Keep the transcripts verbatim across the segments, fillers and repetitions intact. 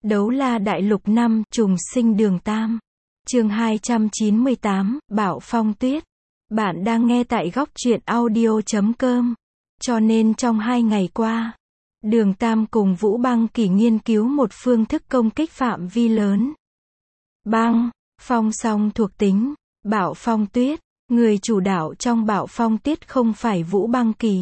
Đấu la đại lục năm, trùng sinh đường Tam. Chương hai trăm chín mươi tám, Bạo Phong Tuyết. Bạn đang nghe tại góc truyện audio chấm com. Cho nên trong hai ngày qua, Đường Tam cùng Vũ Băng Kỳ nghiên cứu một phương thức công kích phạm vi lớn. Băng, phong song thuộc tính, Bạo Phong Tuyết. Người chủ đạo trong Bạo Phong Tuyết không phải Vũ Băng Kỳ,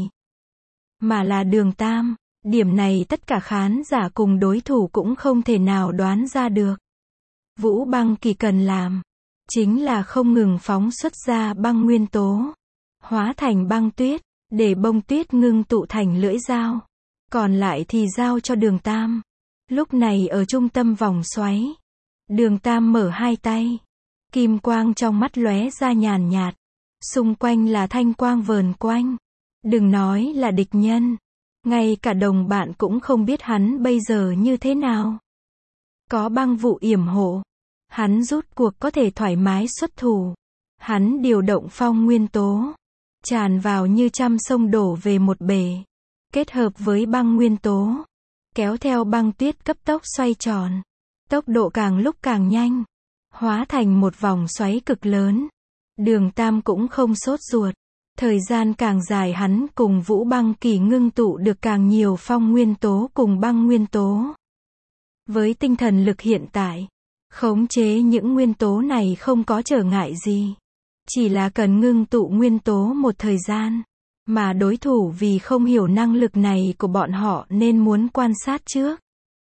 mà là Đường Tam. Điểm này tất cả khán giả cùng đối thủ cũng không thể nào đoán ra được. Vũ Băng Kỳ cần làm, chính là không ngừng phóng xuất ra băng nguyên tố, hóa thành băng tuyết, để bông tuyết ngưng tụ thành lưỡi dao. Còn lại thì giao cho Đường Tam. Lúc này ở trung tâm vòng xoáy, Đường Tam mở hai tay, kim quang trong mắt lóe ra nhàn nhạt, xung quanh là thanh quang vờn quanh. Đừng nói là địch nhân, ngay cả đồng bạn cũng không biết hắn bây giờ như thế nào. Có băng vụ yểm hộ, hắn rút cuộc có thể thoải mái xuất thủ. Hắn điều động phong nguyên tố, tràn vào như trăm sông đổ về một bể, kết hợp với băng nguyên tố, kéo theo băng tuyết cấp tốc xoay tròn, tốc độ càng lúc càng nhanh, hóa thành một vòng xoáy cực lớn. Đường Tam cũng không sốt ruột. Thời gian càng dài hắn cùng Vũ Băng Kỳ ngưng tụ được càng nhiều phong nguyên tố cùng băng nguyên tố. Với tinh thần lực hiện tại, khống chế những nguyên tố này không có trở ngại gì. Chỉ là cần ngưng tụ nguyên tố một thời gian. Mà đối thủ vì không hiểu năng lực này của bọn họ nên muốn quan sát trước.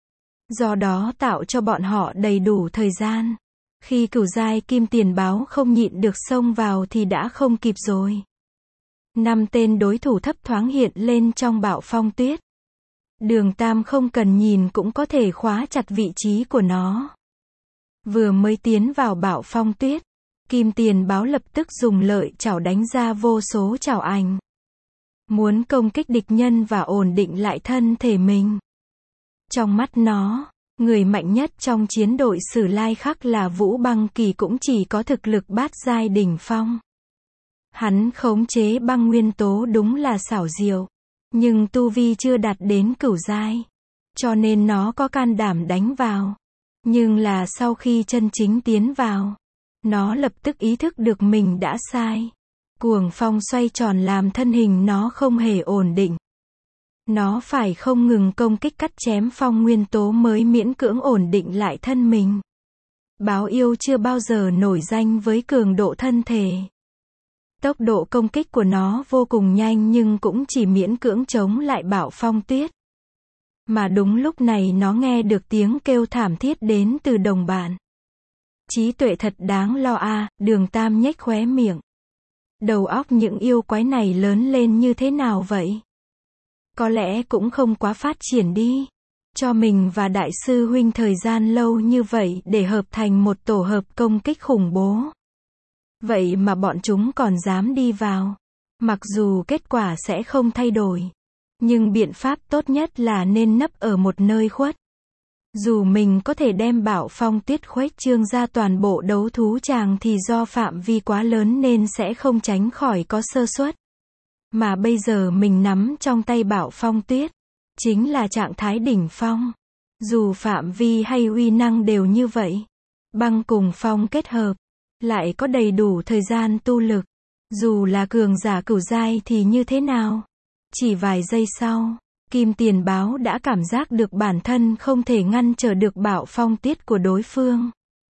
Do đó tạo cho bọn họ đầy đủ thời gian. Khi cửu giai kim tiền báo không nhịn được xông vào thì đã không kịp rồi. Năm tên đối thủ thấp thoáng hiện lên trong Bạo Phong Tuyết. Đường Tam không cần nhìn cũng có thể khóa chặt vị trí của nó. Vừa mới tiến vào Bạo Phong Tuyết, kim tiền báo lập tức dùng lợi chảo đánh ra vô số chảo ảnh, muốn công kích địch nhân và ổn định lại thân thể mình. Trong mắt nó, người mạnh nhất trong chiến đội Sử Lai Khắc là Vũ Băng Kỳ cũng chỉ có thực lực bát giai đỉnh phong. Hắn khống chế băng nguyên tố đúng là xảo diệu, nhưng tu vi chưa đạt đến cửu giai, cho nên nó có can đảm đánh vào. Nhưng là sau khi chân chính tiến vào, nó lập tức ý thức được mình đã sai. Cuồng phong xoay tròn làm thân hình nó không hề ổn định. Nó phải không ngừng công kích cắt chém phong nguyên tố mới miễn cưỡng ổn định lại thân mình. Báo yêu chưa bao giờ nổi danh với cường độ thân thể. Tốc độ công kích của nó vô cùng nhanh nhưng cũng chỉ miễn cưỡng chống lại Bạo Phong Tuyết. Mà đúng lúc này nó nghe được tiếng kêu thảm thiết đến từ đồng bạn. Trí tuệ thật đáng lo a, à, Đường Tam nhếch khóe miệng. Đầu óc những yêu quái này lớn lên như thế nào vậy? Có lẽ cũng không quá phát triển đi. Cho mình và đại sư huynh thời gian lâu như vậy để hợp thành một tổ hợp công kích khủng bố. Vậy mà bọn chúng còn dám đi vào. Mặc dù kết quả sẽ không thay đổi, nhưng biện pháp tốt nhất là nên nấp ở một nơi khuất. Dù mình có thể đem Bạo Phong Tuyết khuếch trương ra toàn bộ đấu thú tràng thì do phạm vi quá lớn nên sẽ không tránh khỏi có sơ suất. Mà bây giờ mình nắm trong tay Bạo Phong Tuyết, chính là trạng thái đỉnh phong. Dù phạm vi hay uy năng đều như vậy, băng cùng phong kết hợp, lại có đầy đủ thời gian tu lực. Dù là cường giả cửu giai thì như thế nào? Chỉ vài giây sau, kim tiền báo đã cảm giác được bản thân không thể ngăn trở được Bạo Phong Tuyết của đối phương.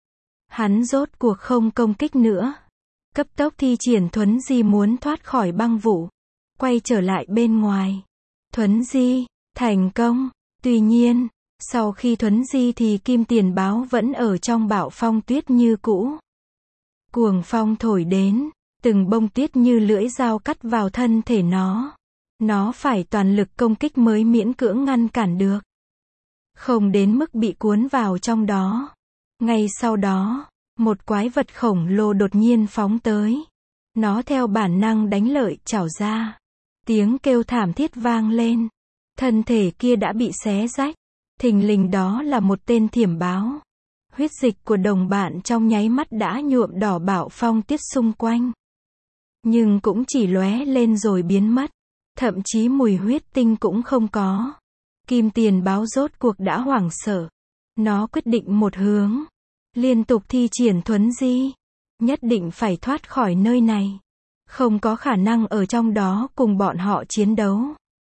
Hắn rốt cuộc không công kích nữa. Cấp tốc thi triển thuấn di muốn thoát khỏi băng vụ, quay trở lại bên ngoài. Thuấn di, thành công. Tuy nhiên, sau khi thuấn di thì kim tiền báo vẫn ở trong Bạo Phong Tuyết như cũ. Cuồng phong thổi đến, từng bông tuyết như lưỡi dao cắt vào thân thể nó. Nó phải toàn lực công kích mới miễn cưỡng ngăn cản được. Không đến mức bị cuốn vào trong đó. Ngay sau đó, một quái vật khổng lồ đột nhiên phóng tới. Nó theo bản năng đánh lợi chảo ra. Tiếng kêu thảm thiết vang lên. Thân thể kia đã bị xé rách. Thình lình đó là một tên thiểm báo. Huyết dịch của đồng bạn trong nháy mắt đã nhuộm đỏ Bạo Phong Tuyết xung quanh. Nhưng cũng chỉ lóe lên rồi biến mất. Thậm chí mùi huyết tinh cũng không có. Kim tiền báo rốt cuộc đã hoảng sợ. Nó quyết định một hướng. Liên tục thi triển thuấn di. Nhất định phải thoát khỏi nơi này. Không có khả năng ở trong đó cùng bọn họ chiến đấu.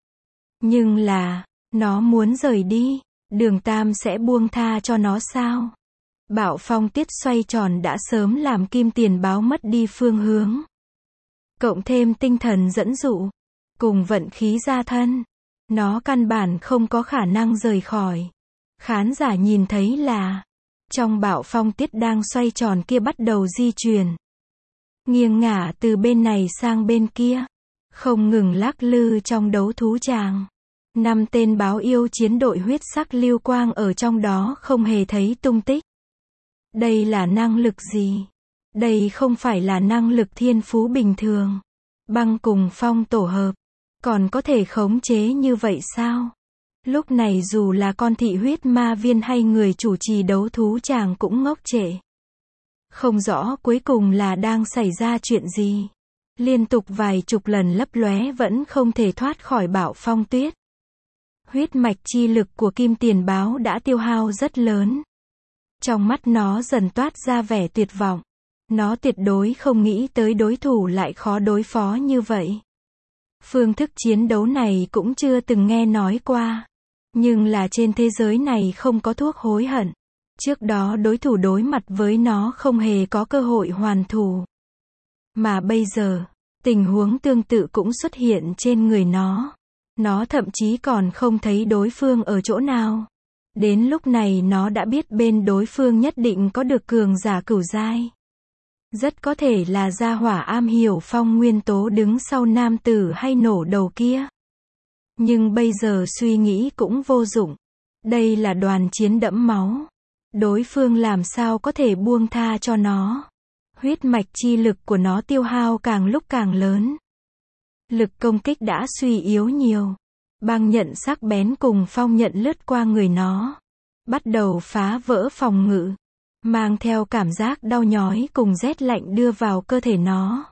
Nhưng là, nó muốn rời đi. Đường Tam sẽ buông tha cho nó sao? Bạo phong tiết xoay tròn đã sớm làm Kim Tiền Báo mất đi phương hướng. Cộng thêm tinh thần dẫn dụ. Cùng vận khí gia thân. Nó căn bản không có khả năng rời khỏi. Khán giả nhìn thấy là, trong bạo phong tiết đang xoay tròn kia bắt đầu di chuyển. Nghiêng ngả từ bên này sang bên kia. Không ngừng lắc lư trong đấu thú tràng. Năm tên báo yêu chiến đội huyết sắc lưu quang ở trong đó không hề thấy tung tích. Đây là năng lực gì? Đây không phải là năng lực thiên phú bình thường. Băng cùng phong tổ hợp. Còn có thể khống chế như vậy sao? Lúc này dù là con thị huyết ma viên hay người chủ trì đấu thú tràng cũng ngốc trệ. Không rõ cuối cùng là đang xảy ra chuyện gì. Liên tục vài chục lần lấp lóe vẫn không thể thoát khỏi bạo phong tuyết. Huyết mạch chi lực của Kim Tiền Báo đã tiêu hao rất lớn. Trong mắt nó dần toát ra vẻ tuyệt vọng. Nó tuyệt đối không nghĩ tới đối thủ lại khó đối phó như vậy. Phương thức chiến đấu này cũng chưa từng nghe nói qua. Nhưng là trên thế giới này không có thuốc hối hận. Trước đó đối thủ đối mặt với nó không hề có cơ hội hoàn thủ. Mà bây giờ, tình huống tương tự cũng xuất hiện trên người nó. Nó thậm chí còn không thấy đối phương ở chỗ nào. Đến lúc này nó đã biết bên đối phương nhất định có được cường giả cửu giai. Rất có thể là gia hỏa am hiểu phong nguyên tố đứng sau nam tử hay nổ đầu kia. Nhưng bây giờ suy nghĩ cũng vô dụng. Đây là đoàn chiến đẫm máu. Đối phương làm sao có thể buông tha cho nó. Huyết mạch chi lực của nó tiêu hao càng lúc càng lớn. Lực công kích đã suy yếu nhiều. Băng nhận sắc bén cùng phong nhận lướt qua người nó. Bắt đầu phá vỡ phòng ngự. Mang theo cảm giác đau nhói cùng rét lạnh đưa vào cơ thể nó.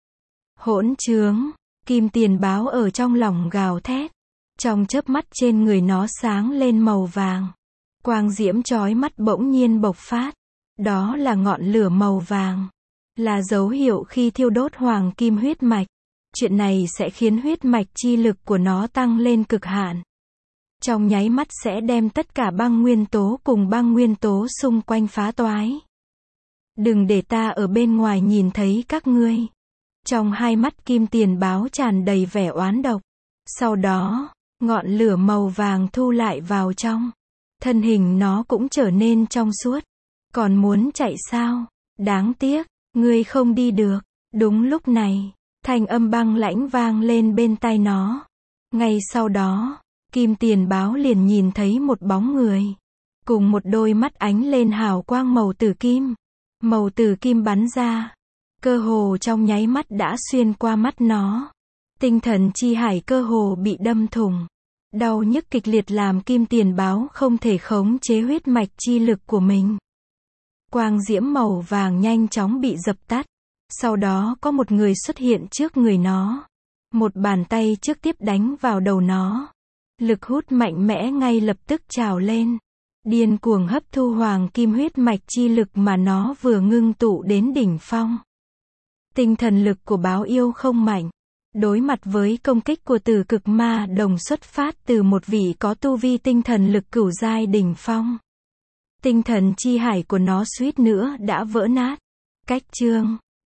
Hỗn trướng. Kim Tiền Báo ở trong lòng gào thét. Trong chớp mắt trên người nó sáng lên màu vàng. Quang diễm chói mắt bỗng nhiên bộc phát. Đó là ngọn lửa màu vàng. Là dấu hiệu khi thiêu đốt hoàng kim huyết mạch. Chuyện này sẽ khiến huyết mạch chi lực của nó tăng lên cực hạn. Trong nháy mắt sẽ đem tất cả băng nguyên tố cùng băng nguyên tố xung quanh phá toái. Đừng để ta ở bên ngoài nhìn thấy các ngươi. Trong hai mắt Kim Tiền Báo tràn đầy vẻ oán độc. Sau đó, ngọn lửa màu vàng thu lại vào trong. Thân hình nó cũng trở nên trong suốt. Còn muốn chạy sao? Đáng tiếc, ngươi không đi được. Đúng lúc này, thanh âm băng lãnh vang lên bên tai nó. Ngay sau đó, Kim Tiền Báo liền nhìn thấy một bóng người. Cùng một đôi mắt ánh lên hào quang màu tử kim. Màu tử kim bắn ra. Cơ hồ trong nháy mắt đã xuyên qua mắt nó. Tinh thần chi hải cơ hồ bị đâm thủng. Đau nhức kịch liệt làm Kim Tiền Báo không thể khống chế huyết mạch chi lực của mình. Quang diễm màu vàng nhanh chóng bị dập tắt. Sau đó có một người xuất hiện trước người nó. Một bàn tay trước tiếp đánh vào đầu nó. Lực hút mạnh mẽ ngay lập tức trào lên. Điên cuồng hấp thu hoàng kim huyết mạch chi lực mà nó vừa ngưng tụ đến đỉnh phong. Tinh thần lực của báo yêu không mạnh. Đối mặt với công kích của Tử Cực Ma Đồng xuất phát từ một vị có tu vi tinh thần lực cửu giai đỉnh phong. Tinh thần chi hải của nó suýt nữa đã vỡ nát. Cách chương